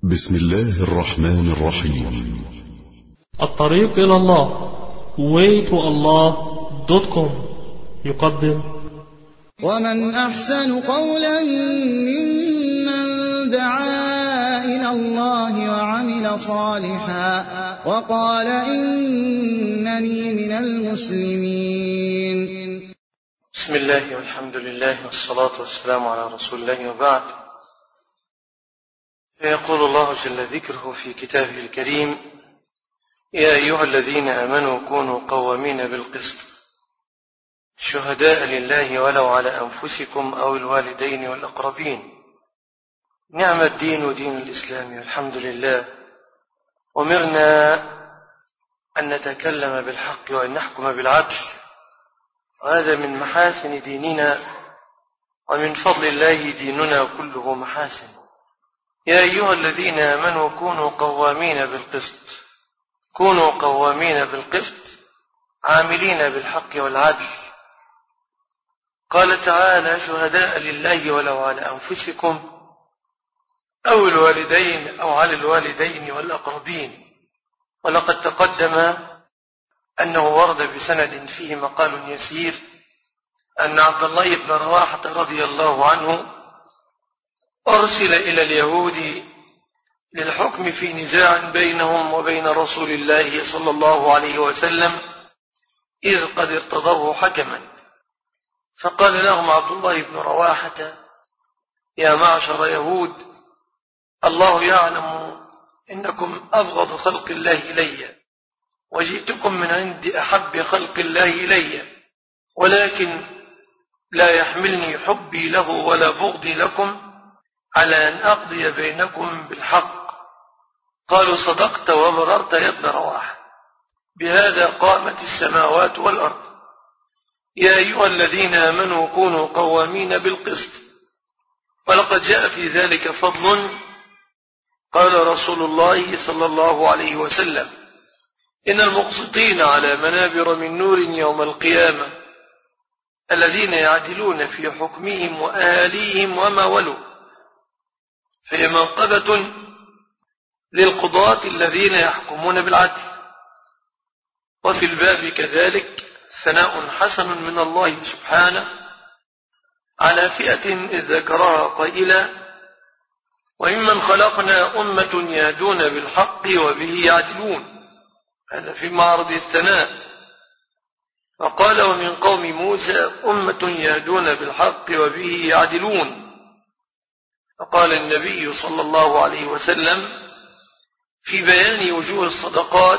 بسم الله الرحمن الرحيم. الطريق إلى الله waytoallah.com يقدم: ومن أحسن قولا ممن دعا إلى الله وعمل صالحا وقال إنني من المسلمين. بسم الله والحمد لله والصلاة والسلام على رسول الله، وبعد. يقول الله جل ذكره في كتابه الكريم: يا أيها الذين آمنوا كونوا قوامين بالقسط شهداء لله ولو على أنفسكم أو الوالدين والأقربين. نعم الدين دين الإسلام والحمد لله. أمرنا أن نتكلم بالحق وأن نحكم بالعدل، وهذا من محاسن ديننا، ومن فضل الله ديننا كله محاسن. يا أيها الذين آمنوا كونوا قوامين بالقسط، كونوا قوامين بالقسط عاملين بالحق والعدل. قال تعالى: شهداء لله ولو على أنفسكم أو الوالدين أو على الوالدين والأقربين. ولقد تقدم أنه ورد بسند فيه مقال يسير أن عبد الله بن رواحة رضي الله عنه أرسل إلى اليهود للحكم في نزاع بينهم وبين رسول الله صلى الله عليه وسلم، إذ قد ارتضوه حكما. فقال لهم عبد الله بن رواحة: يا معشر يهود، الله يعلم إنكم أبغض خلق الله إلي، وجئتكم من عند أحب خلق الله إلي، ولكن لا يحملني حبي له ولا بغضي لكم على أن أقضي بينكم بالحق. قالوا: صدقت وبررت يا ابن رواحة، بهذا قامت السماوات والأرض. يا أيها الذين آمنوا كونوا قوامين بالقسط. ولقد جاء في ذلك فضل. قال رسول الله صلى الله عليه وسلم: إن المقسطين على منابر من نور يوم القيامة الذين يعدلون في حكمهم وأهاليهم وما ولوا، فهي منقبة للقضاة الذين يحكمون بالعدل. وفي الباب كذلك ثناء حسن من الله سبحانه على فئة إذ ذكرها قائلا: وممن خلقنا أمة يهدون بالحق وبه يعدلون. هذا في معرض الثناء. وقال: ومن قوم موسى أمة يهدون بالحق وبه يعدلون. فقال النبي صلى الله عليه وسلم في بيان وجوه الصدقات: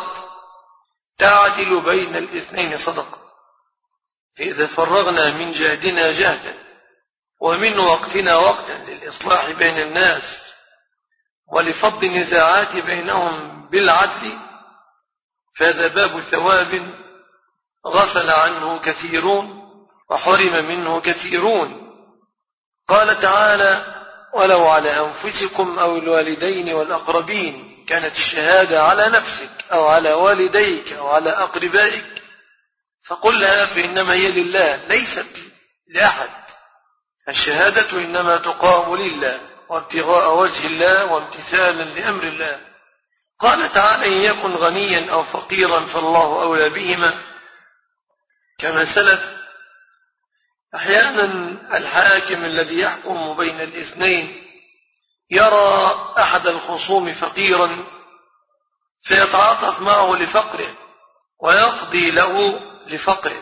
تعدل بين الاثنين صدقة. فإذا فرغنا من جهدنا جهدا ومن وقتنا وقتا للإصلاح بين الناس ولفض النزاعات بينهم بالعدل، فهذا باب ثواب غفل عنه كثيرون وحرم منه كثيرون. قال تعالى: ولو على أنفسكم أو الوالدين والأقربين. كانت الشهادة على نفسك أو على والديك أو على أقربائك، فقلها فإنما هي لله ليست لأحد. الشهادة إنما تقام لله وابتغاء وجه الله وامتثالا لأمر الله. قال تعالى: إن يكن غنيا أو فقيرا فالله أولى بهما. كما سلف، أحيانا الحاكم الذي يحكم بين الاثنين يرى أحد الخصوم فقيرا فيتعاطف معه لفقره ويقضي له لفقره.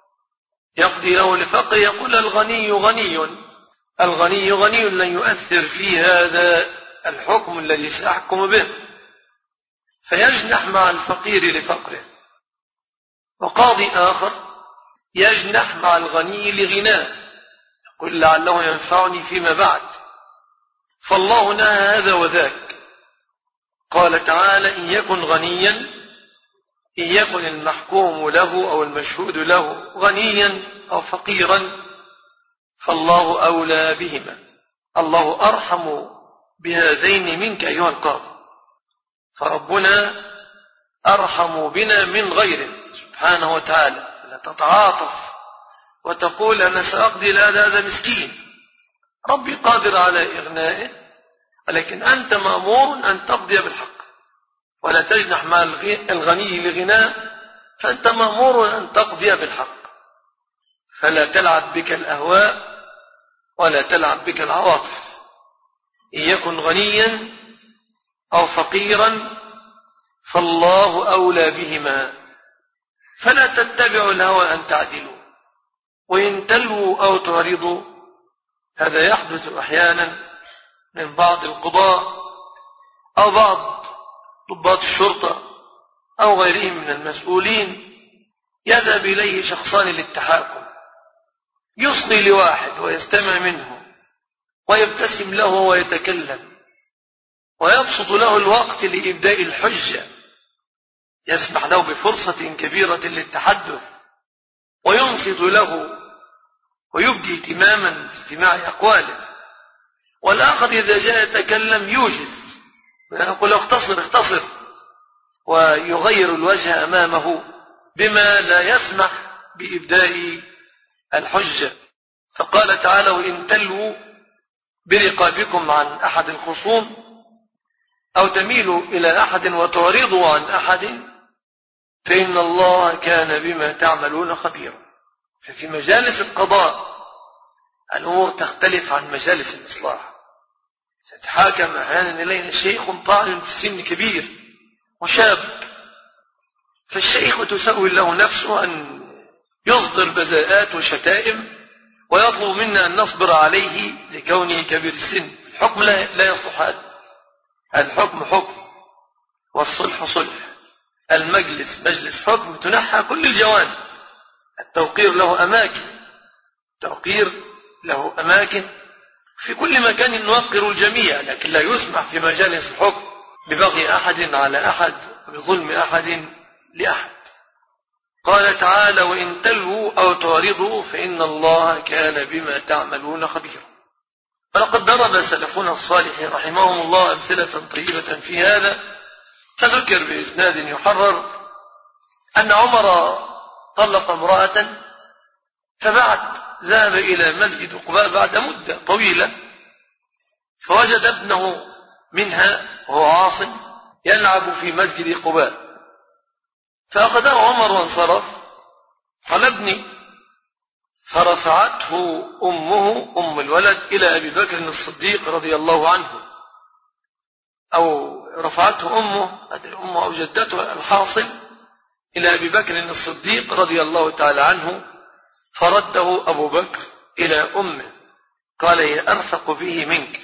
يقول: الغني غني، الغني غني، لن يؤثر في هذا الحكم الذي سأحكم به، فيجنح مع الفقير لفقره. وقاضي آخر يجنح مع الغني لغناه، يقول: لعله ينفعني فيما بعد. فالله نهى هذا وذاك. قال تعالى: إن يكن غنيا، إن يكن المحكوم له أو المشهود له غنيا أو فقيرا فالله أولى بهما. الله أرحم بهذين منك أيها القاضي، فربنا أرحم بنا من غيره سبحانه وتعالى. فلا تتعاطف وتقول: أنا سأقضي لهذا مسكين، ربي قادر على إغنائه ولكن أنت مأمور أن تقضي بالحق، ولا تجنح مع الغني لغناه، فأنت مأمور أن تقضي بالحق، فلا تلعب بك الأهواء ولا تلعب بك العواطف. إن يكن غنيا أو فقيرا فالله أولى بهما، فلا تتبعوا الهوى أن تعدلوا، وإن تلووا أو تعرضوا. هذا يحدث أحيانا من بعض القضاء أو بعض ضباط الشرطة أو غيرهم من المسؤولين، يذهب إليه شخصان للتحاكم، يصغي لواحد ويستمع منه ويبتسم له ويتكلم ويبسط له الوقت لإبداء الحجة، يسمح له بفرصة كبيرة للتحدث وينصت له ويبدي اهتماما باستماع أقواله. والآخر إذا جاء يتكلم يوجز، يقول اختصر، ويغير الوجه أمامه بما لا يسمح بإبداء الحجة. فقال تعالى: وإن تلووا برقابكم عن أحد الخصوم أو تميلوا إلى أحد وتعرضوا عن أحد فإن الله كان بما تعملون خبيرا. ففي مجالس القضاء الأمور تختلف عن مجالس الإصلاح. ستحاكم أحيانا إلينا شيخ طاعن في السن كبير وشاب، فالشيخ تسوي له نفسه أن يصدر بذاءات وشتائم ويطلب منا أن نصبر عليه لكونه كبير السن. الحكم لا يصلح هذا. الحكم حكم، والصلح صلح، المجلس مجلس حكم، تنحى كل الجوانب. التوقير له أماكن في كل مكان نوقر الجميع، لكن لا يسمح في مجالس الحكم ببغي أحد على أحد وبظلم أحد لأحد. قال تعالى: وإن تلووا أو تعرضوا فإن الله كان بما تعملون خبيرا. ولقد ضرب سلفنا الصالح رحمهم الله أمثلة طيبة في هذا، فذكر بإسناد يحرر أن عمر طلق امرأة، فبعد ذهب إلى مسجد قباء بعد مدة طويلة، فوجد ابنه منها وهو عاصم يلعب في مسجد قباء، فأخذه عمر وانصرف. قال: ابني. فرفعته أمه أم الولد إلى أبي بكر الصديق رضي الله عنه، أو رفعته أمه أو جدته الحاصل إلى أبي بكر الصديق رضي الله تعالى عنه، فرده أبو بكر إلى أمه، قال: هي أرفق به منك.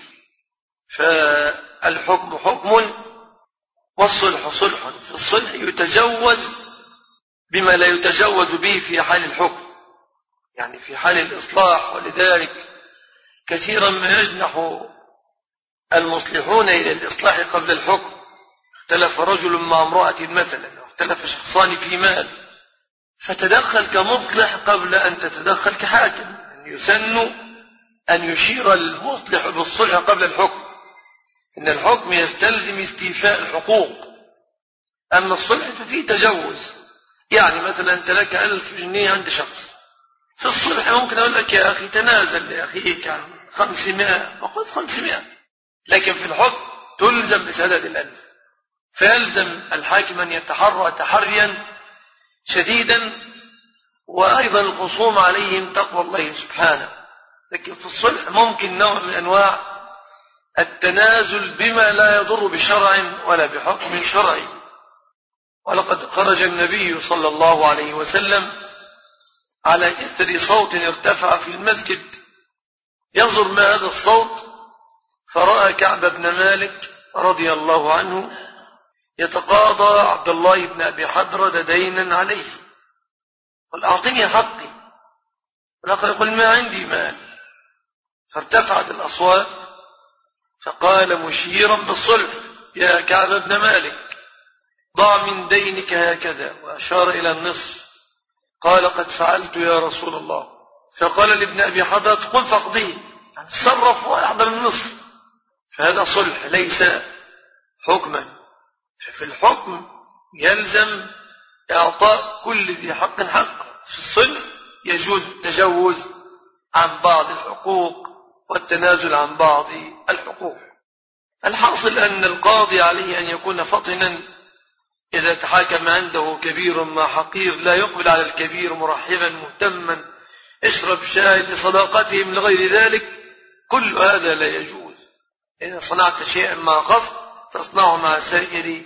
فالحكم حكم والصلح صلح. في الصلح يتجوز بما لا يتجوز به في حال الحكم، يعني في حال الإصلاح. ولذلك كثيرا ما يجنح المصلحون إلى الإصلاح قبل الحكم. اختلف رجل مع امرأة مثلا، اختلف شخصان في مال، فتدخل كمصلح قبل أن تتدخل كحاكم. يسن أن يشير المصلح بالصلح قبل الحكم، إن الحكم يستلزم استيفاء الحقوق، أما الصلح ففيه تجوز. يعني مثلا أنت لك 1000 جنيه عند شخص، في الصلح ممكن أقول لك: يا أخي تنازل لأخيك عن 500 وخذ 500، لكن في الحكم تلزم بسداد 1000، فيلزم الحاكم أن يتحرى تحريا شديدا، وأيضا الخصوم عليهم تقوى الله سبحانه. لكن في الصلح ممكن نوع من أنواع التنازل بما لا يضر بشرع ولا بحكم شرعي. ولقد خرج النبي صلى الله عليه وسلم على إثر صوت ارتفع في المسجد، ينظر ما هذا الصوت، فرأى كعب بن مالك رضي الله عنه يتقاضى عبد الله بن أبي حضرة دينا عليه، قال: أعطني حقي. والآخر يقول: ما عندي مال. فارتفعت الأصوات، فقال مشيرا بالصلح: يا كعب بن مالك، ضع من دينك هكذا، وأشار إلى النصف. قال: قد فعلت يا رسول الله. فقال لابن أبي حضرة: قم فاقضيه، يعني تصرف ويحضر النصف. فهذا صلح ليس حكما. ففي الحكم يلزم إعطاء كل ذي حق حقه، في الصلح يجوز التجوز عن بعض الحقوق والتنازل عن بعض الحقوق. الحاصل أن القاضي عليه أن يكون فطنا إذا تحاكم عنده كبير مع حقير، لا يقبل على الكبير مرحبا مهتما اشرب شاي لصداقتهم لغير ذلك. كل هذا لا يجوز. إذا صنعت شيئا مع قصد تصنعه مع سائر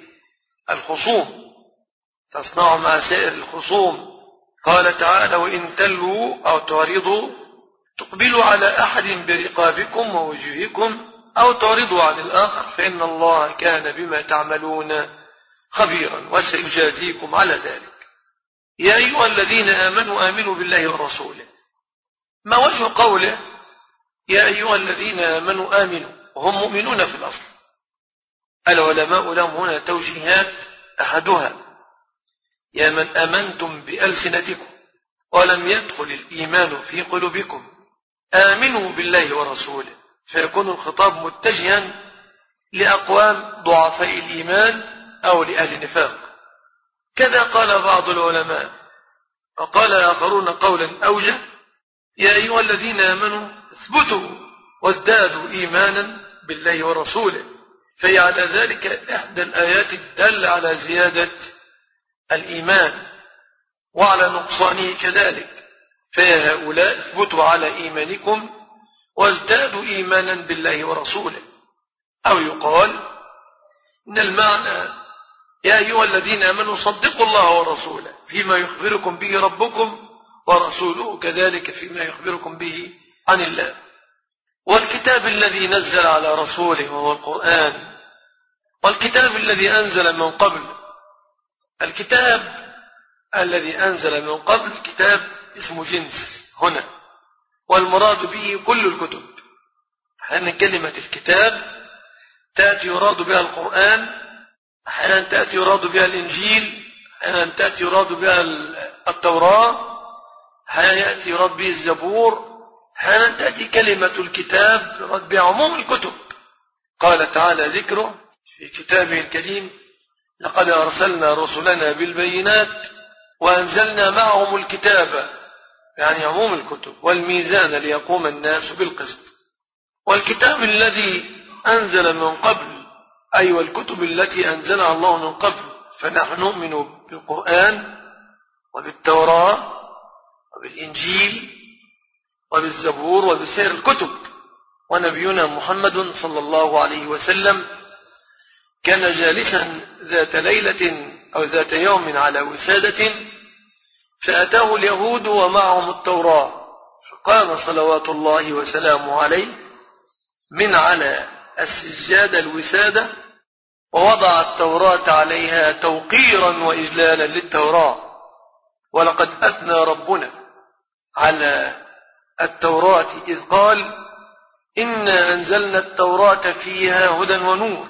الخصوم. قال تعالى: وإن تلووا أو تعرضوا تقبلوا على أحد برقابكم ووجوهكم أو تعرضوا عن الآخر فإن الله كان بما تعملون خبيرا وسيجازيكم على ذلك. يا أيها الذين آمنوا آمنوا بالله ورسوله. ما وجه قوله يا أيها الذين آمنوا آمنوا وهم مؤمنون في الأصل؟ العلماء لهم هنا توجيهات، أحدها: يا من آمنتم بألسنتكم ولم يدخل الإيمان في قلوبكم آمنوا بالله ورسوله، فيكون الخطاب متجها لأقوام ضعفاء الإيمان أو لأهل نفاق. كذا قال بعض العلماء، وقال آخرون قولا أوجه: يا أيها الذين آمنوا اثبتوا وازدادوا إيمانا بالله ورسوله، فهي على ذلك إحدى الآيات الدالة على زيادة الإيمان وعلى نقصانه كذلك. فيا هؤلاء اثبتوا على إيمانكم وازدادوا إيمانا بالله ورسوله. أو يقال إن المعنى يا أيها الذين آمنوا صدقوا الله ورسوله فيما يخبركم به ربكم ورسوله كذلك فيما يخبركم به عن الله. والكتاب الذي نزل على رسوله وهو القرآن، والكتاب الذي أنزل من قبل. الكتاب الذي أنزل من قبل كتاب اسمه جنس هنا، والمراد به كل الكتب. أحيانا كلمة الكتاب تأتي يراد بها القرآن، أحيانا تأتي يراد بها الإنجيل، أحيانا تأتي يراد بها التوراة، أحيانا يأتي يراد به الزبور، أحيانا تأتي كلمة الكتاب يراد بها عموم الكتب. قال تعالى ذكره في كتابه الكريم: لقد أرسلنا رسلنا بالبينات وأنزلنا معهم الكتاب، يعني عموم الكتب، والميزان ليقوم الناس بالقسط. والكتاب الذي أنزل من قبل أي والكتب التي أنزلها الله من قبل، فنحن نؤمن بالقرآن وبالتوراة وبالإنجيل وبالزبور وبسائر الكتب. ونبينا محمد صلى الله عليه وسلم كان جالسا ذات ليلة أو ذات يوم على وسادة، فأتاه اليهود ومعهم التوراة، فقام صلوات الله وسلامه عليه من على السجادة الوسادة ووضع التوراة عليها توقيرا وإجلالا للتوراة. ولقد أثنى ربنا على التوراة إذ قال: إنا أنزلنا التوراة فيها هدى ونور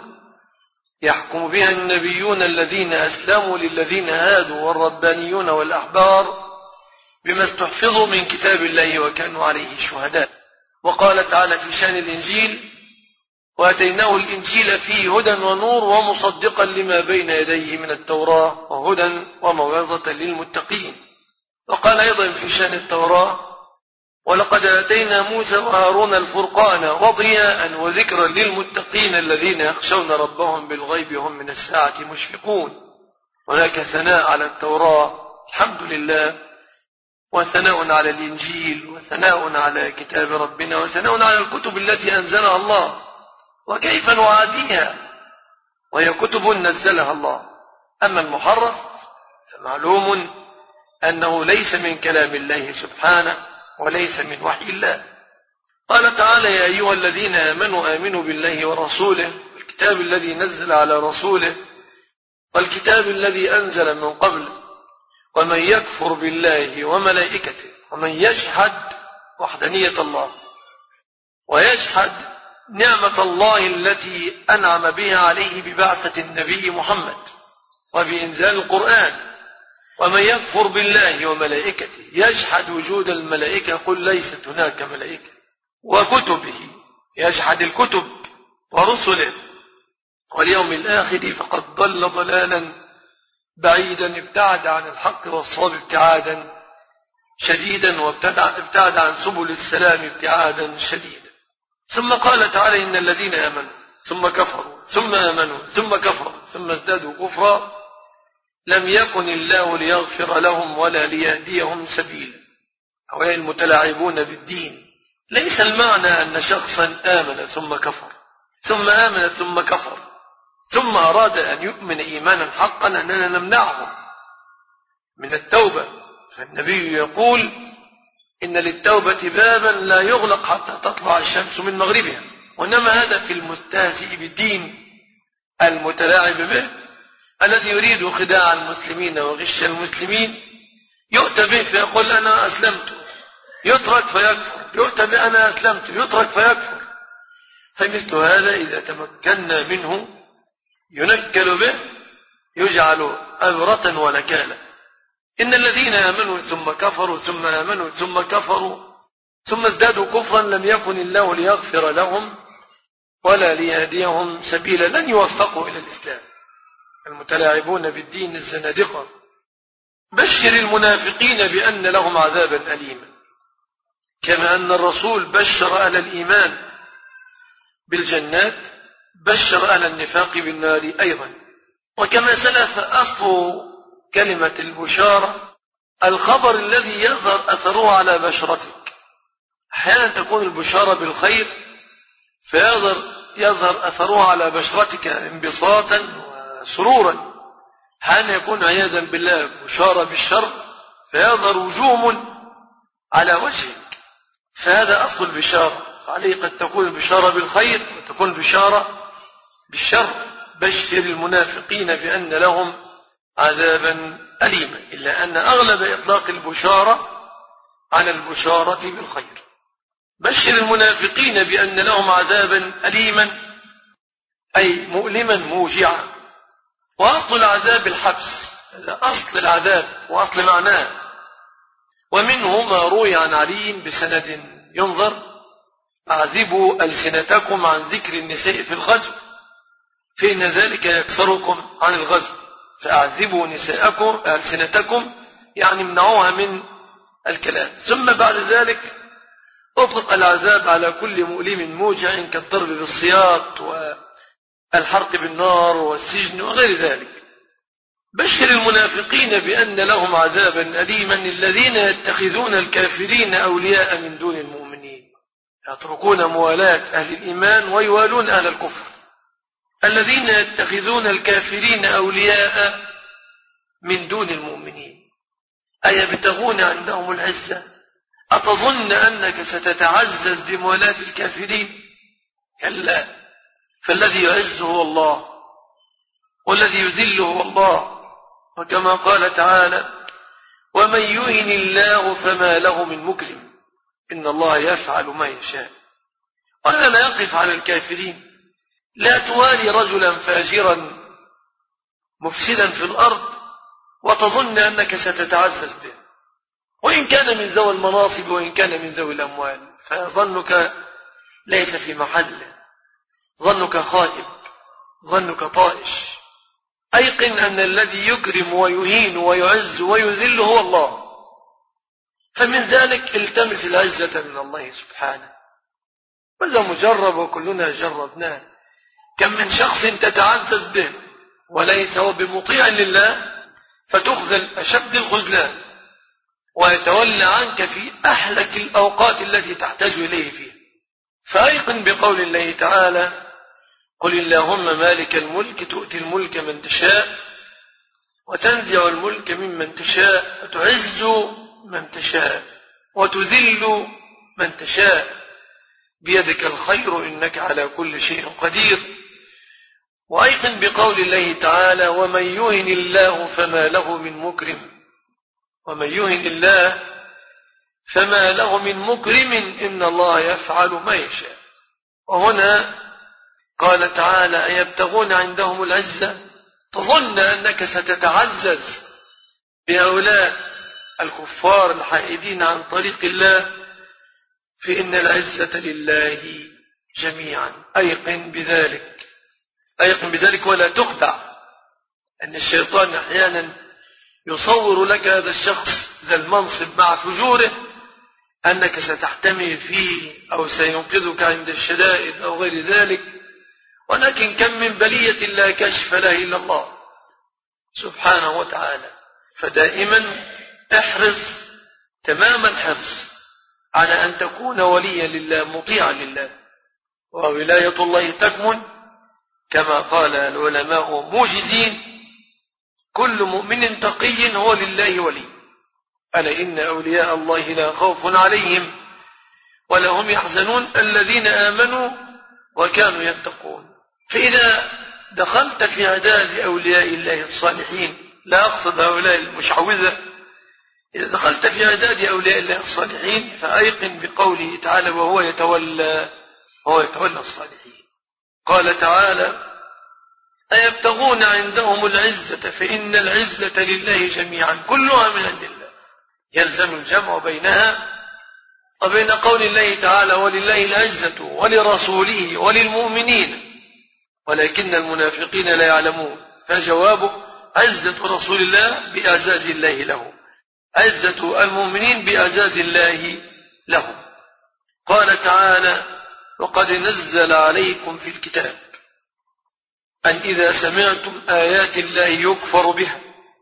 يحكم بها النبيون الذين أسلموا للذين هادوا والربانيون والأحبار بما استحفظوا من كتاب الله وكانوا عليه شهداء. وقال تعالى في شأن الإنجيل: وآتيناه الإنجيل فيه هدى ونور ومصدقا لما بين يديه من التوراة وهدى وموعظة للمتقين. وقال أيضا في شأن التوراة: ولقد آتينا موسى وهارون الفرقان وضياء وذكرا للمتقين الذين يخشون ربهم بالغيب هم من الساعة مشفقون. وذاك ثناء على التوراة الحمد لله، وثناء على الإنجيل، وثناء على كتاب ربنا، وثناء على الكتب التي أنزلها الله. وكيف نعاديها وهي كتب نزلها الله؟ أما المحرف فمعلوم أنه ليس من كلام الله سبحانه وليس من وحي الله. قال تعالى: يا أيها الذين آمنوا آمنوا بالله ورسوله والكتاب الذي نزل على رسوله والكتاب الذي أنزل من قبل ومن يكفر بالله وملائكته ومن يجحد وحدانية الله ويجحد نعمة الله التي أنعم بها عليه ببعثة النبي محمد وبإنزال القرآن، ومن يكفر بالله وملائكته يجحد وجود الملائكة قل ليست هناك ملائكة، وكتبه يجحد الكتب ورسله واليوم الآخر فقد ضل ضلالا بعيدا، ابتعد عن الحق والصواب ابتعادا شديدا، وابتعد عن سبل السلام ابتعادا شديدا. ثم قال تعالى: إن الذين آمنوا ثم كفروا ثم آمنوا ثم كفروا ثم ازدادوا كفرا لم يكن الله ليغفر لهم ولا ليهديهم سبيلا. هؤلاء المتلاعبون بالدين ليس المعنى أن شخصا آمن ثم كفر ثم آمن ثم كفر ثم أراد أن يؤمن إيمانا حقا أننا نمنعه من التوبة. فالنبي يقول إن للتوبة بابا لا يغلق حتى تطلع الشمس من مغربها. وإنما هذا في المستهزئ بالدين المتلاعب به الذي يريد خداع المسلمين وغش المسلمين، يؤتى به فيقول أنا أسلمت، يترك فيكفر، يؤتى به أنا أسلمت، يترك فيكفر. فمثل هذا إذا تمكنا منه ينكل به يجعل أبرة ونكالا. إن الذين آمنوا ثم كفروا ثم آمنوا ثم كفروا ثم ازدادوا كفرا لم يكن الله ليغفر لهم ولا ليهديهم سبيلا، لن يوفقوا إلى الإسلام. المتلاعبون بالدين الزنادقة. بشر المنافقين بأن لهم عذابا أليما، كما أن الرسول بشر أهل الإيمان بالجنات بشر أهل النفاق بالنار أيضا. وكما سلف أصل كلمة البشارة الخبر الذي يظهر أثره على بشرتك. أحيانا تكون البشارة بالخير فيظهر أثره على بشرتك انبساطا وسرورا، أحيانا يكون عياذا بالله بشارة بالشر فيظهر وجوم على وجهك. فهذا أصل البشارة، فعليه قد تكون البشارة بالخير وتكون البشارة بالشر. بشر المنافقين بأن لهم عذابا أليما، إلا أن أغلب إطلاق البشارة على البشارة بالخير. بشر المنافقين بأن لهم عذابا أليما أي مؤلما موجعا. وأصل العذاب الحبس، هذا أصل العذاب وأصل معناه. ومنه ما روي عن علي بسند ينظر: أعذبوا ألسنتكم عن ذكر النساء في الغزو فإن ذلك يكسركم عن الغزو. فأعذبوا نساءكم ألسنتكم يعني امنعوها من الكلام. ثم بعد ذلك أطلق العذاب على كل مؤلم موجع كالضرب بالسياط والحرق بالنار والسجن وغير ذلك. بشر المنافقين بأن لهم عذابا أليما الذين يتخذون الكافرين أولياء من دون المؤمنين، يتركون موالاة أهل الإيمان ويوالون أهل الكفر. الذين يتخذون الكافرين أولياء من دون المؤمنين أيبتغون عندهم العزة؟ أتظن أنك ستتعزز بموالاة الكافرين؟ كلا، فالذي يعز هو الله والذي يذل هو الله. وكما قال تعالى: ومن يهن الله فما له من مكرم إن الله يفعل ما يشاء. وهذا لا يقف على الكافرين. لا توالي رجلا فاجرا مفسدا في الأرض وتظن أنك ستتعزز به، وإن كان من ذوي المناصب وإن كان من ذوي الأموال، فظنك ليس في محله، ظنك خائب، ظنك طائش. أيقن أن الذي يكرم ويهين ويعز ويذل هو الله. فمن ذلك التمس العزة من الله سبحانه. وهذا مجرب وكلنا جربناه. كم من شخص تتعزز به وليس هو بمطيع لله فتخذل أشد الخذلان ويتولى عنك في أحلك الأوقات التي تحتاج إليه فيها. فأيقن بقول الله تعالى: قل اللهم مالك الملك تؤتي الملك من تشاء وتنزع الملك ممن تشاء وتعز من تشاء وتذل من تشاء بيدك الخير إنك على كل شيء قدير. وأيقن بقول الله تعالى: ومن يهن الله فما له من مكرم. ومن يهن الله فما له من مكرم إن الله يفعل ما يشاء. وهنا قال تعالى: أيبتغون عندهم العزة؟ تظن أنك ستتعزز بهؤلاء الكفار الحائدين عن طريق الله، فإن العزة لله جميعا. أيقن بذلك، أيقن بذلك ولا تخدع. أن الشيطان أحيانا يصور لك هذا الشخص ذا المنصب مع فجوره أنك ستحتمي فيه أو سينقذك عند الشدائد أو غير ذلك، ولكن كم من بلية لا كشف لها إلا الله سبحانه وتعالى. فدائما احرص تمام الحرص على أن تكون وليا لله مطيعا لله، وولاية الله تكمن كما قال العلماء موجزين: كل مؤمن تقي هو لله ولي، ألا إن أولياء الله لا خوف عليهم ولا هم يحزنون الذين آمنوا وكانوا يتقون. فإذا دخلت في عداد أولياء الله الصالحين، لا أقصد هؤلاء المشعوذة، إذا دخلت في عداد أولياء الله الصالحين فأيقن بقوله تعالى: وهو يتولى الصالحين. قال تعالى: أيبتغون عندهم العزة فإن العزة لله جميعا كلها من عند الله. يلزم الجمع بينها وبين قول الله تعالى: ولله العزة ولرسوله وللمؤمنين ولكن المنافقين لا يعلمون. فجوابه: عزة رسول الله بإعزاز الله له، عزة المؤمنين بإعزاز الله لهم. قال تعالى: وقد نزل عليكم في الكتاب أن إذا سمعتم آيات الله يكفر بها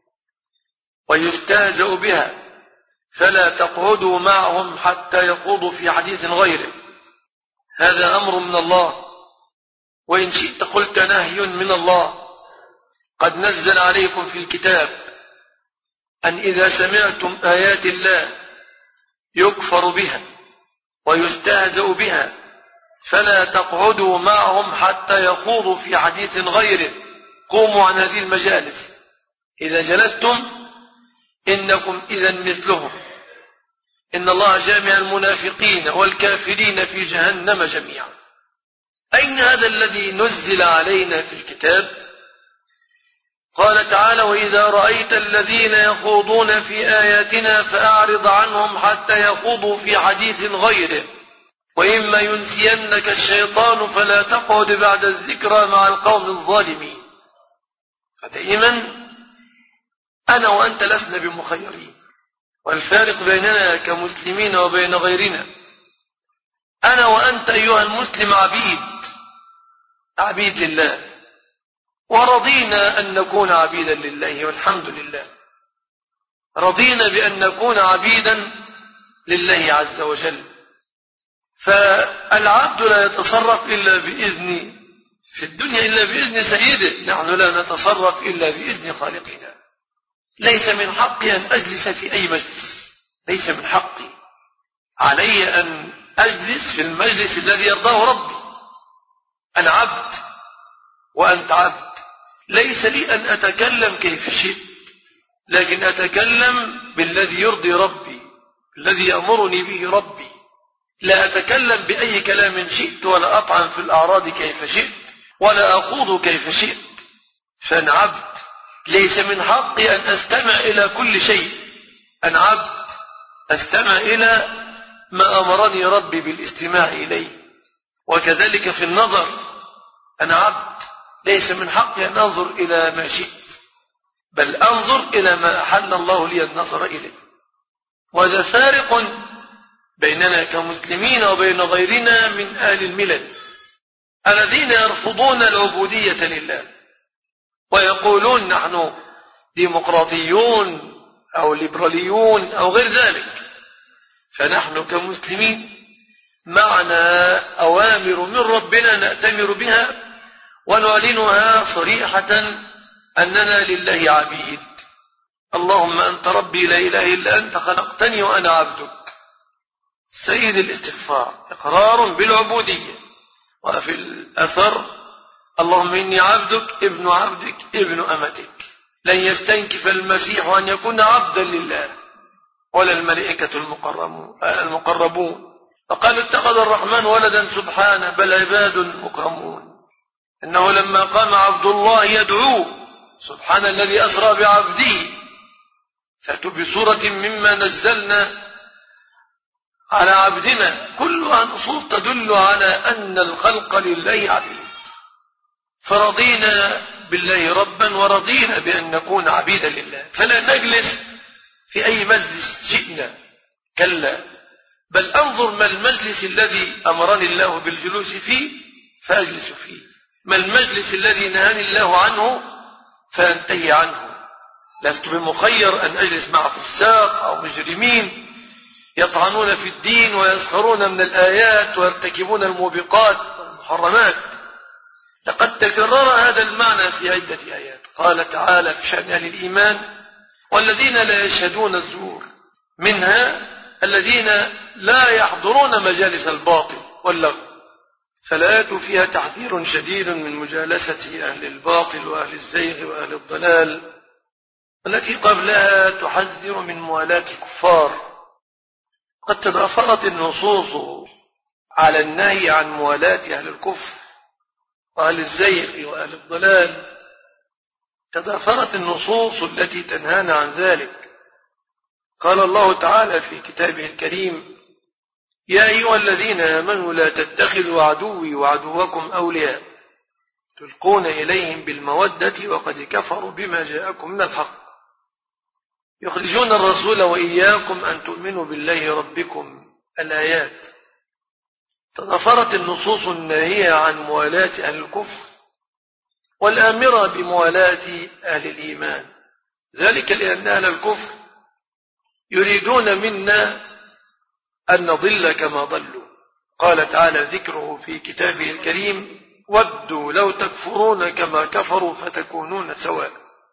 ويستهزأ بها فلا تقعدوا معهم حتى يخوضوا في حديث غيره. هذا أمر من الله، وإن شئت قلت نهي من الله. قد نزل عليكم في الكتاب أن إذا سمعتم آيات الله يكفر بها ويستهزأ بها فلا تقعدوا معهم حتى يخوضوا في حديث غيره. قوموا عن هذه المجالس، إذا جلستم إنكم إذا مثلهم. إن الله جامع المنافقين والكافرين في جهنم جميعا. أين هذا الذي نزل علينا في الكتاب؟ قال تعالى: وإذا رأيت الذين يخوضون في آياتنا فأعرض عنهم حتى يخوضوا في حديث غيره وإما ينسينك الشيطان فلا تقعد بعد الذكرى مع القوم الظالمين. فدائما أنا وأنت لسنا بمخيرين، والفارق بيننا كمسلمين وبين غيرنا: أنا وأنت أيها المسلم عبيد لله، ورضينا أن نكون عبيدا لله والحمد لله. رضينا بأن نكون عبيدا لله عز وجل. فالعبد لا يتصرف إلا بإذن في الدنيا إلا بإذن سيده، نحن لا نتصرف إلا بإذن خالقنا. ليس من حقي أن أجلس في أي مجلس، ليس من حقي. علي أن أجلس في المجلس الذي يرضاه ربي. أنا عبد وأنت عبد، ليس لي أن أتكلم كيف شئت، لكن أتكلم بالذي يرضي ربي، الذي يأمرني به ربي. لا أتكلم بأي كلام شئت، ولا أطعن في الأعراض كيف شئت، ولا أخوض كيف شئت. فأنا عبد، ليس من حقي أن أستمع إلى كل شيء. أنا عبد أستمع إلى ما أمرني ربي بالاستماع إليه. وكذلك في النظر، أنا عبد، ليس من حقي أن أنظر إلى ما شئت، بل أنظر إلى ما أحل الله لي النظر إليه. وهذا فارق بيننا كمسلمين وبين غيرنا من أهل الملل الذين يرفضون العبودية لله ويقولون نحن ديمقراطيون أو ليبراليون أو غير ذلك. فنحن كمسلمين معنا أوامر من ربنا نأتمر بها ونعلنها صريحة أننا لله عبيد. اللهم أنت ربي لا إله إلا أنت خلقتني وأنا عبدك. سيد الاستغفار إقرار بالعبودية. وفي الأثر: اللهم إني عبدك ابن عبدك ابن أمتك. لن يستنكف المسيح أن يكون عبدا لله ولا الملائكة المقربون. فقالوا: اتخذ الرحمن ولدا سبحانه، بل عباد مكرمون. إنه لما قام عبد الله يدعوه سبحان الذي أسرى بعبده فأتوا بسورة مما نزلنا على عبدنا، كلها نصوص تدل على أن الخلق لله عبيد. فرضينا بالله ربا ورضينا بأن نكون عبيدا لله. فلا نجلس في أي مجلس شئنا، كلا، بل أنظر ما المجلس الذي أمرني الله بالجلوس فيه فأجلس فيه، ما المجلس الذي نهاني الله عنه فأنتهي عنه. لست بمخير أن أجلس مع فساق أو مجرمين يطعنون في الدين ويسخرون من الآيات ويرتكبون الموبقات والمحرمات. لقد تكرر هذا المعنى في عدة آيات. قال تعالى في شأن أهل الإيمان: والذين لا يشهدون الزور، منها الذين لا يحضرون مجالس الباطل واللغو. فالآيات فيها تحذير شديد من مجالسة أهل الباطل وأهل الزيغ وأهل الضلال، التي قبلها تحذر من موالاة الكفار. قد تضافرت النصوص على النهي عن موالاة أهل الكفر وأهل الزيغ وأهل الضلال، تضافرت النصوص التي تنهانا عن ذلك. قال الله تعالى في كتابه الكريم: يا أيها الذين آمنوا لا تتخذوا عدوي وعدوكم أولياء تلقون إليهم بالمودة وقد كفروا بما جاءكم من الحق يخرجون الرسول وإياكم أن تؤمنوا بالله ربكم. الآيات. تضافرت النصوص الناهية عن موالاة أهل الكفر والآمرة بموالاة أهل الإيمان، ذلك لأن أهل الكفر يريدون منا أن نضل كما ضلوا. قال تعالى ذكره في كتابه الكريم: ودوا لو تكفرون كما كفروا فتكونون سواء.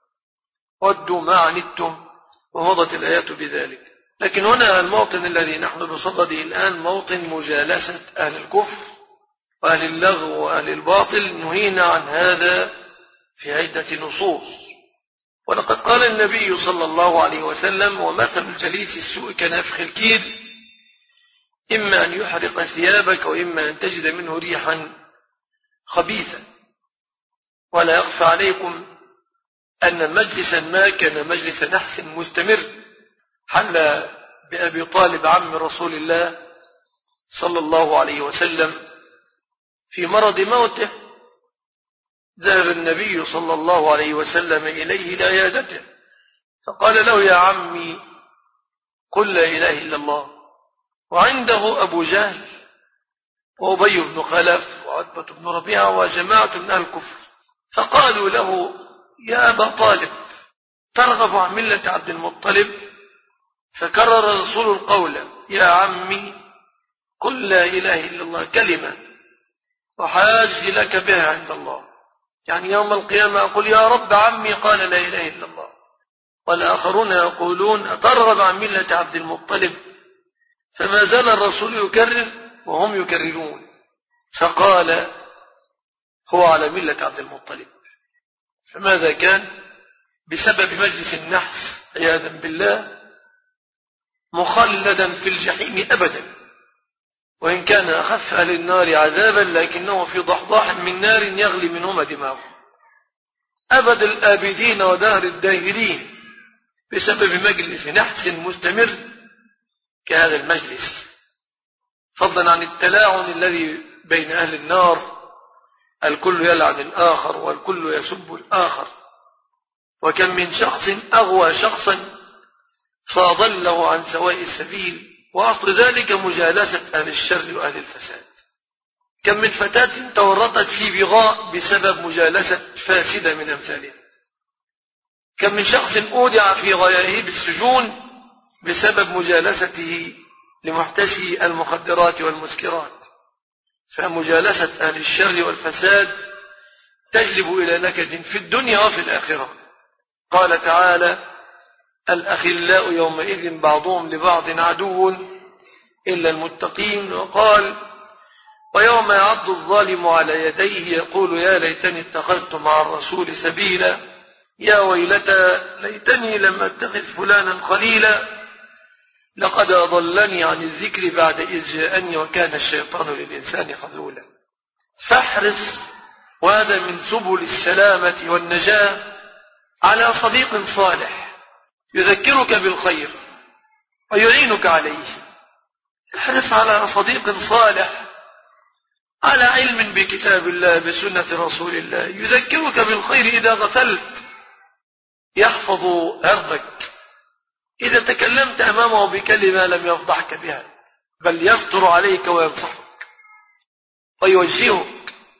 ودوا ما عنتم، ومضت الآيات بذلك. لكن هنا الموطن الذي نحن بصدده الآن موطن مجالسة أهل الكفر وأهل اللغو وأهل الباطل. نهينا عن هذا في عدة نصوص. ولقد قال النبي صلى الله عليه وسلم: ومثل الجليس السوء كنافخ الكير، إما أن يحرق ثيابك وإما أن تجد منه ريحا خبيثا. ولا يخفى عليكم أن مجلسا ما كان مجلس نحس مستمر حل بأبي طالب عم رسول الله صلى الله عليه وسلم في مرض موته. ذهب النبي صلى الله عليه وسلم إليه لعيادته فقال له: يا عمي قل لا إله إلا الله. وعنده أبو جهل وأبي بن خلف وعتبة بن ربيعة وجماعة من أهل الكفر، فقالوا له: يا أبا طالب ترغب عن ملة عبد المطلب؟ فكرر الرسول القول: يا عمي قل لا إله إلا الله، كلمة وحاج لك بها عند الله. يعني يوم القيامة أقول: يا رب عمي قال لا إله إلا الله. والآخرون يقولون: أترغب عن ملة عبد المطلب؟ فما زال الرسول يكرر وهم يكررون، فقال: هو على ملة عبد المطلب. فماذا كان؟ بسبب مجلس النحس عياذا بالله مخلدا في الجحيم أبدا، وإن كان أخف أهل النار عذابا لكنه في ضحضاح من نار يغلي منهما دماغه أبد الآبدين ودهر الداهرين، بسبب مجلس نحس مستمر كهذا المجلس، فضلا عن التلاعن الذي بين أهل النار، الكل يلعن الآخر والكل يسب الآخر. وكم من شخص أغوى شخصا فأضله عن سواء السبيل، وأصل ذلك مجالسة أهل الشر وأهل الفساد. كم من فتاة تورطت في بغاء بسبب مجالسة فاسدة من أمثالها. كم من شخص أودع في غياهب السجون بسبب مجالسته لمحتسي المخدرات والمسكرات. فمجالسة أهل الشر والفساد تجلب إلى نكد في الدنيا وفي الآخرة. قال تعالى: الأخلاء يومئذ بعضهم لبعض عدو إلا المتقين. وقال: ويوم يعض الظالم على يديه يقول يا ليتني اتخذت مع الرسول سبيلا، يا ويلتى ليتني لم أتخذ فلانا خليلا، لقد أضلني عن الذكر بعد إذ جاءني وكان الشيطان للإنسان خذولا. فاحرص، وهذا من سبل السلامة والنجاة، على صديق صالح يذكرك بالخير ويعينك عليه. احرص على صديق صالح على علم بكتاب الله بسنة رسول الله، يذكرك بالخير إذا غفلت، يحفظ عرضك إذا تكلمت أمامه بكلمة لم يفضحك بها، بل يستر عليك وينصحك ويوجهك.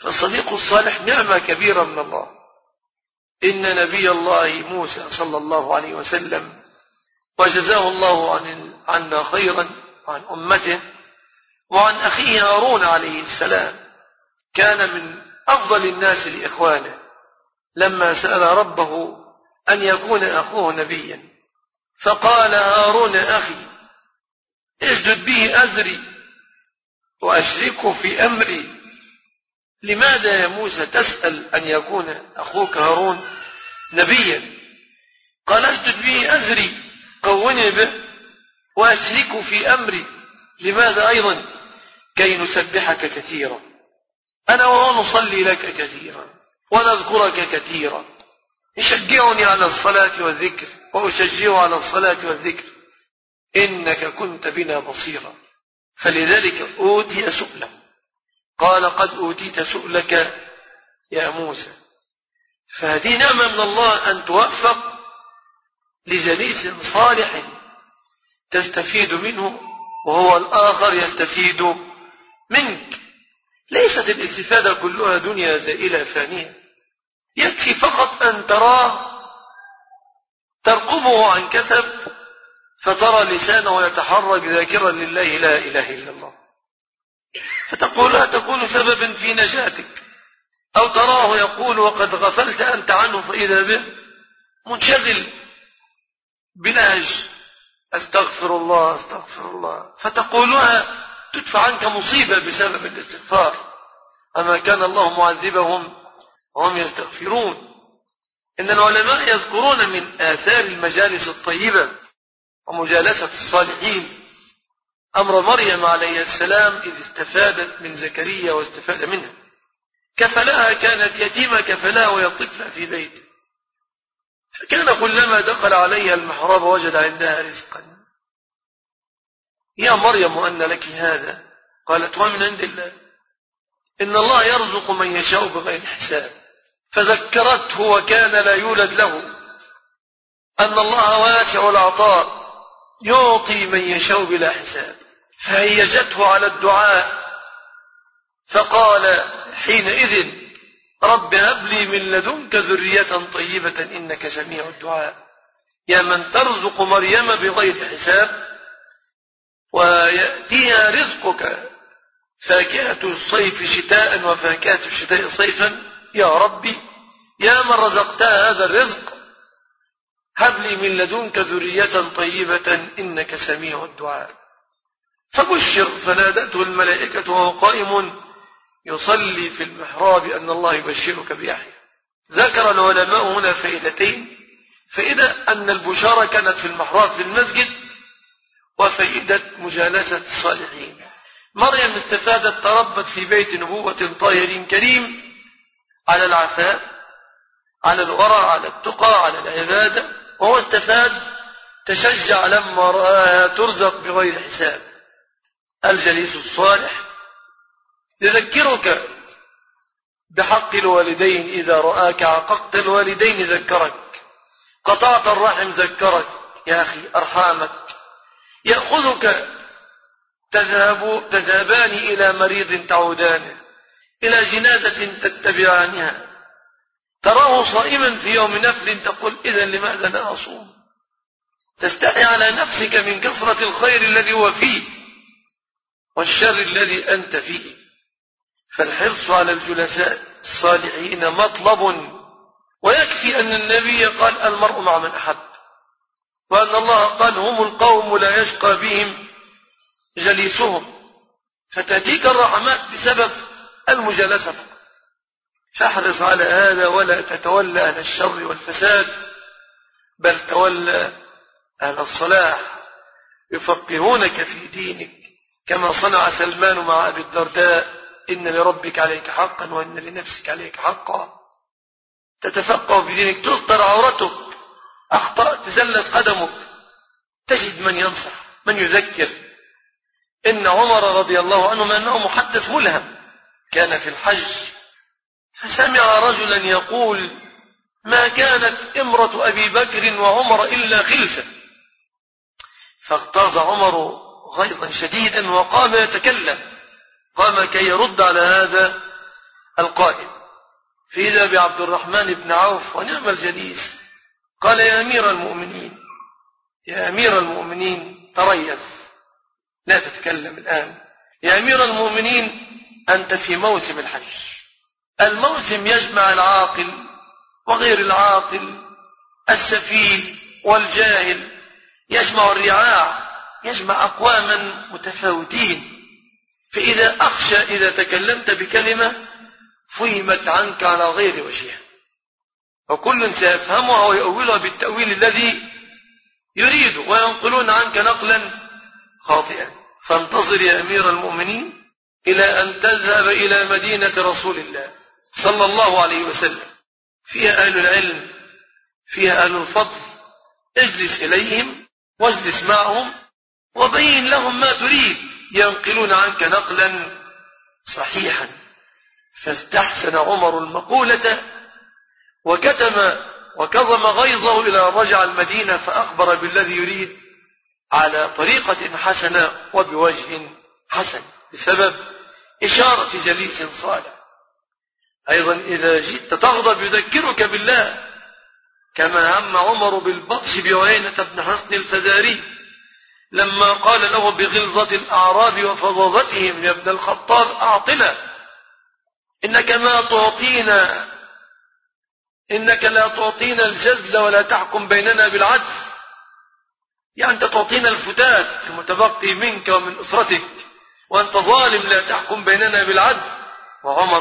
فالصديق الصالح نعمة كبيرة من الله. إن نبي الله موسى صلى الله عليه وسلم وجزاه الله عنا خيرا وعن أمته وعن أخيه هارون عليه السلام كان من أفضل الناس لإخوانه لما سأل ربه أن يكون أخوه نبيا فقال هارون أخي اشدد به أزري وأشركه في أمري. لماذا يا موسى تسأل أن يكون أخوك هارون نبيا؟ قال اشدد به أزري قوني به وأشركه في أمري. لماذا أيضا؟ كي نسبحك كثيرا أنا وهو نصلي لك كثيرا ونذكرك كثيرا. يشجعني على الصلاة والذكر وأشجعه على الصلاة والذكر إنك كنت بنا بصيرا. فلذلك أوتي سؤله. قال قد أوتيت سؤلك يا موسى. فهذه نعمة من الله أن توفق لجليس صالح تستفيد منه وهو الآخر يستفيد منك. ليست الاستفادة كلها دنيا زائلة فانية. يكفي فقط أن تراه ترقبه عن كثب فترى لسانه يتحرك ذاكرا لله لا إله إلا الله فتقول تكون سببا في نجاتك. أو تراه يقول وقد غفلت أنت عنه فإذا به منشغل بلهج أستغفر الله أستغفر الله فتقولها تدفع عنك مصيبة بسبب الاستغفار. أما كان الله معذبهم وهم يستغفرون. إن العلماء يذكرون من آثار المجالس الطيبة ومجالسة الصالحين أمر مريم عليه السلام إذ استفادت من زكريا واستفاد منها. كفلها كانت يتيمة كفلها وهي طفلة في بيته فكان كلما دخل عليها المحراب وجد عندها رزقا. يا مريم أن لك هذا؟ قالت هو من عند الله إن الله يرزق من يشاء بغير حساب. فذكرته وكان لا يولد له أن الله واسع العطاء يعطي من يشاء بلا حساب. فهيجته على الدعاء فقال حينئذ رب هب لي من لدنك ذرية طيبة إنك سميع الدعاء. يا من ترزق مريم بغير حساب ويأتيها رزقك فاكهة الصيف شتاء وفاكهة الشتاء صيفا. يا ربي يا من رزقتها هذا الرزق هب لي من لدنك ذرية طيبة إنك سميع الدعاء. فبشر فنادته الملائكة وهو قائم يصلي في المحراب أن الله يبشرك بيحيى. ذكر العلماء هنا فائدتين. فائدة أن البشارة كانت في المحراب في المسجد وفائدة مجالسة الصالحين. مريم استفادت تربت في بيت نبوة طاهر كريم على العفاف على الورع على التقى على العبادة وهو استفاد تشجع لما رآها ترزق بغير حساب. الجليس الصالح يذكرك بحق الوالدين إذا رآك عققت الوالدين ذكرك قطعت الرحم ذكرك يا أخي أرحامك. يأخذك تذهبان إلى مريض تعودانه إلى جنازة تتبعانها تراه صائما في يوم نفل تقول إذن لماذا لا أصوم؟ تستحي على نفسك من كثرة الخير الذي هو فيه والشر الذي أنت فيه. فالحرص على الجلساء الصالحين مطلب. ويكفي أن النبي قال المرء مع من أحب وأن الله قال هم القوم لا يشقى بهم جليسهم. فتأتيك الرحمات بسبب المجالسة فقط. فاحرص على هذا ولا تتولى أهل الشر والفساد بل تولى أهل الصلاح يفقهونك في دينك كما صنع سلمان مع أبي الدرداء إن لربك عليك حقا وإن لنفسك عليك حقا. تتفقه في دينك تستر عورتك أخطأت زلت قدمك تجد من ينصح من يذكر. إن عمر رضي الله عنه أنه محدث ملهم كان في الحج فسمع رجلا يقول ما كانت امرة أبي بكر وعمر إلا خلسة. فاغتاظ عمر غيظا شديدا وقام يتكلم. قام كي يرد على هذا القائد. فإذا بعبد الرحمن بن عوف ونعم الجليس قال: يا أمير المؤمنين، يا أمير المؤمنين، تريث، لا تتكلم الآن. يا أمير المؤمنين، أنت في موسم الحج. الموسم يجمع العاقل وغير العاقل، السفيه والجاهل، يجمع الرعاع، يجمع أقواما متفاوتين. فإذا أخشى إذا تكلمت بكلمة فهمت عنك على غير وجهها، وكل سيفهمها ويؤولها بالتأويل الذي يريد، وينقلون عنك نقلا خاطئا. فانتظر يا أمير المؤمنين إلى أن تذهب إلى مدينة رسول الله صلى الله عليه وسلم، فيها أهل العلم، فيها أهل الفضل، اجلس إليهم واجلس معهم وبين لهم ما تريد، ينقلون عنك نقلا صحيحا. فاستحسن عمر المقولة وكظم غيظه إلى رجع المدينة، فأخبر بالذي يريد على طريقة حسنة وبوجه حسن بسبب إشارة جليس صالح. أيضا إذا جئت تغضب يذكرك بالله، كما هم عمر بالبطش بعيينة بن حصن الفزاري لما قال له بغلظة الأعراب وفظاظتهم: يا ابن الخطاب أعطنا، إنك لا تعطينا الجزل ولا تحكم بيننا بالعدل. يعني أنت تعطينا الفتات المتبقي منك ومن أسرتك، وأنت ظالم لا تحكم بيننا بالعدل. وعمر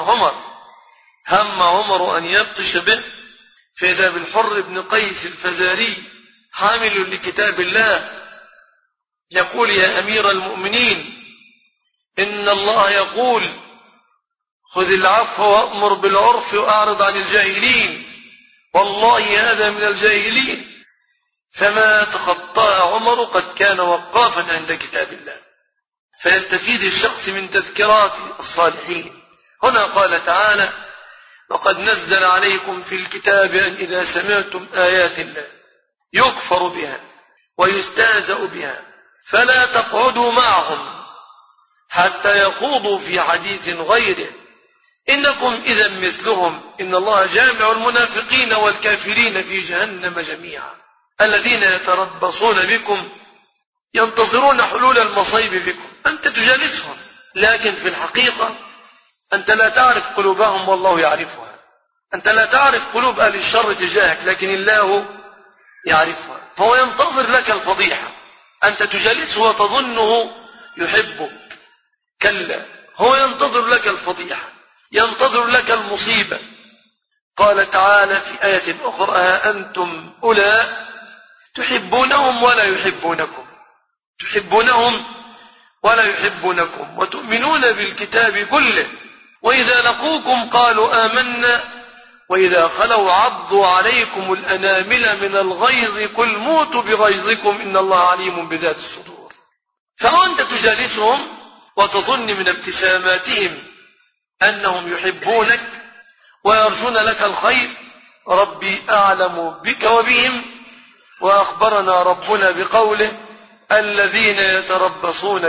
هم عمر أن يبطش به، فإذا بالحر بن قيس الفزاري حامل لكتاب الله يقول: يا أمير المؤمنين، إن الله يقول: خذ العفو وأمر بالعرف وأعرض عن الجاهلين، والله هذا من الجاهلين. فما تخطأ عمر قد كان وقافا عند كتاب الله. فيستفيد الشخص من تذكرات الصالحين. هنا قال تعالى: وقد نزل عليكم في الكتاب أن إذا سمعتم آيات الله يكفر بها ويستهزأ بها فلا تقعدوا معهم حتى يخوضوا في حديث غيره إنكم إذا مثلهم إن الله جامع المنافقين والكافرين في جهنم جميعا. الذين يتربصون بكم ينتظرون حلول المصيب بكم، أنت تجالسهم، لكن في الحقيقة أنت لا تعرف قلوبهم والله يعرفها. أنت لا تعرف قلوب أهل الشر تجاهك، لكن الله يعرفها. فهو ينتظر لك الفضيحة، أنت تجالسه وتظنه يحبك، كلا، هو ينتظر لك الفضيحة، ينتظر لك المصيبة. قال تعالى في آية أخرى: أنتم أولئك تحبونهم ولا يحبونكم، تحبونهم ولا يحبونكم وتؤمنون بالكتاب كله وإذا لقوكم قالوا آمنا وإذا خلوا عضوا عليكم الأنامل من الغيظ قل موتوا بغيظكم إن الله عليم بذات الصدور. فأنت تجالسهم وتظن من ابتساماتهم أنهم يحبونك ويرجون لك الخير. ربي أعلم بك وبهم، وأخبرنا ربنا بقوله: الذين يتربصون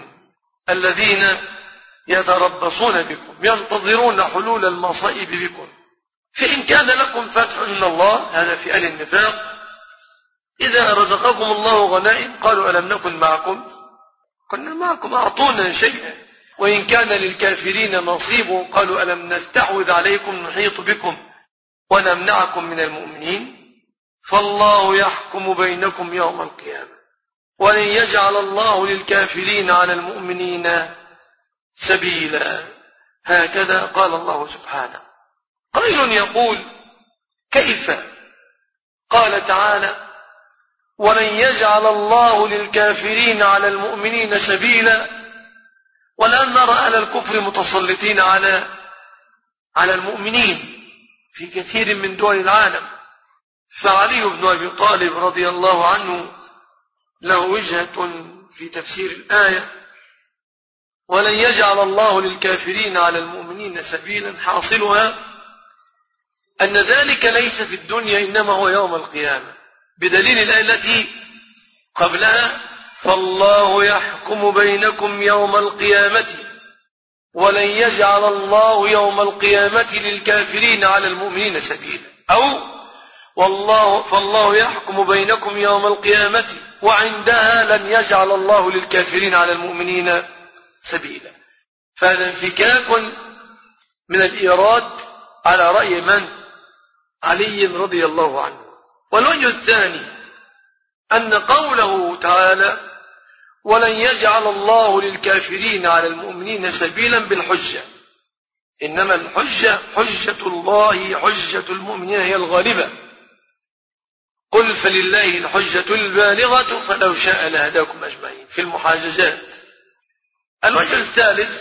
بكم ينتظرون حلول المصائب بكم، فإن كان لكم فتح من الله، هذا في أهل النفاق، إذا رزقكم الله غنائم قالوا ألم نكن معكم، كنا معكم أعطونا شيئا، وإن كان للكافرين نصيب قالوا ألم نستحوذ عليكم نحيط بكم ونمنعكم من المؤمنين، فالله يحكم بينكم يوم القيامة ولن يجعل الله للكافرين على المؤمنين سبيلا. هكذا قال الله سبحانه. قائل يقول: كيف؟ قال تعالى: ولن يجعل الله للكافرين على المؤمنين سبيلا، ولأن نرى أهل الكفر متسلطين على المؤمنين في كثير من دول العالم. فعلي بن أبي طالب رضي الله عنه له وجهة في تفسير الآية: ولن يجعل الله للكافرين على المؤمنين سبيلا، حاصلها أن ذلك ليس في الدنيا إنما هو يوم القيامة، بدليل الآية التي قبلها: فالله يحكم بينكم يوم القيامة ولن يجعل الله يوم القيامة للكافرين على المؤمنين سبيلا، أو فالله يحكم بينكم يوم القيامة وعندها لن يجعل الله للكافرين على المؤمنين سبيلا. فهذا انفكاك من الإيراد على رأي من؟ علي رضي الله عنه. والوجه الثاني أن قوله تعالى ولن يجعل الله للكافرين على المؤمنين سبيلا بالحجة، إنما الحجة حجة الله حجة المؤمنين هي الغالبة. قل فلله الحجة البالغة فلو شاء لهداكم أجمعين في المحاججات. الوجه الثالث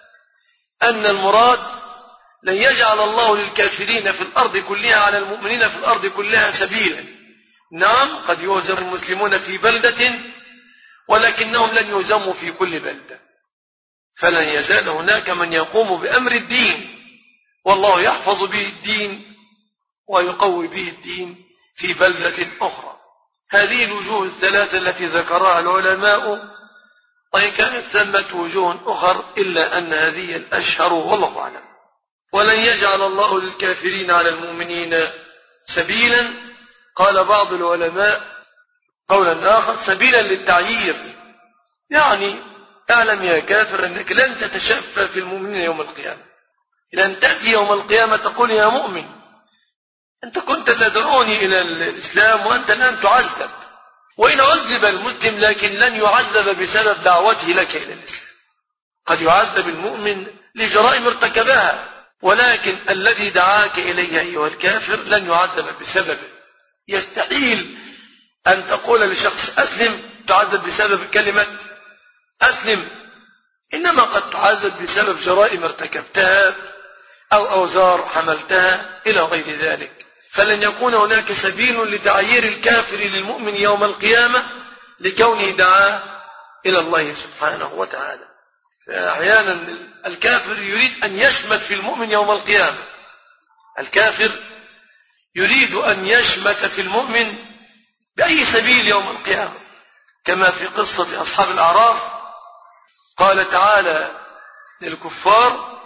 أن المراد لن يجعل الله للكافرين في الأرض كلها على المؤمنين في الأرض كلها سبيلا. نعم قد يهزم المسلمون في بلدة ولكنهم لن يهزموا في كل بلدة، فلن يزال هناك من يقوم بأمر الدين والله يحفظ به الدين ويقوي به الدين في بلدة أخرى. هذه الوجوه الثلاثة التي ذكرها العلماء، وإن كانت ثمة وجوه أخر إلا أن هذه الأشهر والله أعلم. ولن يجعل الله للكافرين على المؤمنين سبيلا، قال بعض العلماء قولا آخر سبيلا للتعيير، يعني اعلم يا كافر أنك لن تتشفى في المؤمنين يوم القيامة، لن تأتي يوم القيامة تقول يا مؤمن أنت كنت تدعوني إلى الإسلام وأنت الآن تعذب، وإن عذب المسلم لكن لن يعذب بسبب دعوته لك إلى الإسلام. قد يعذب المؤمن لجرائم ارتكبها، ولكن الذي دعاك إليه أيها الكافر لن يعذب بسببه. يستحيل أن تقول لشخص أسلم تعذب بسبب كلمة أسلم، إنما قد تعذب بسبب جرائم ارتكبتها أو أوزار حملتها إلى غير ذلك. فلن يكون هناك سبيل لتعيير الكافر للمؤمن يوم القيامة لكونه دعاه إلى الله سبحانه وتعالى. فأحيانا الكافر يريد أن يشمت في المؤمن يوم القيامة، الكافر يريد أن يشمت في المؤمن بأي سبيل يوم القيامة، كما في قصة أصحاب الأعراف قال تعالى للكفار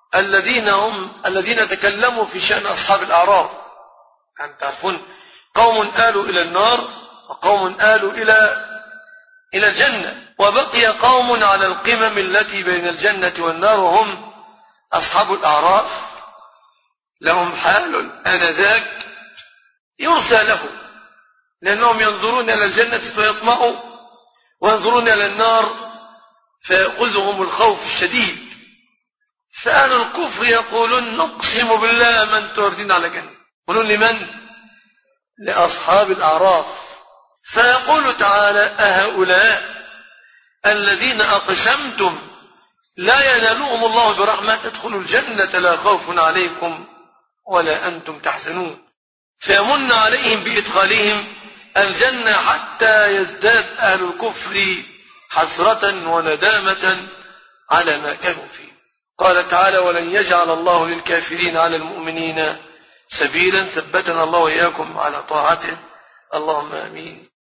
الذين تكلموا في شأن أصحاب الأعراف، كانوا تعرفون قوم آلوا إلى النار وقوم آلوا إلى الجنة، وبقي قوم على القمم التي بين الجنة والنار وهم أصحاب الأعراف، لهم حال آنذاك يرثى لهم، لأنهم ينظرون إلى الجنة فيطمعوا وينظرون إلى النار فيأخذهم الخوف الشديد. فأهل الكفر يقولون نقسم بالله من تردين على جنة، يقولون لمن؟ لأصحاب الأعراف. فيقول تعالى أهؤلاء الذين أقسمتم لا ينالهم الله برحمة ادخلوا الجنة لا خوف عليكم ولا أنتم تحزنون، فيمن عليهم بإدخالهم الجنة حتى يزداد أهل الكفر حسرة وندامة على ما كانوا فيه. قال تعالى ولن يجعل الله للكافرين على المؤمنين سبيلا. ثبتنا الله وإياكم على طاعته، اللهم آمين.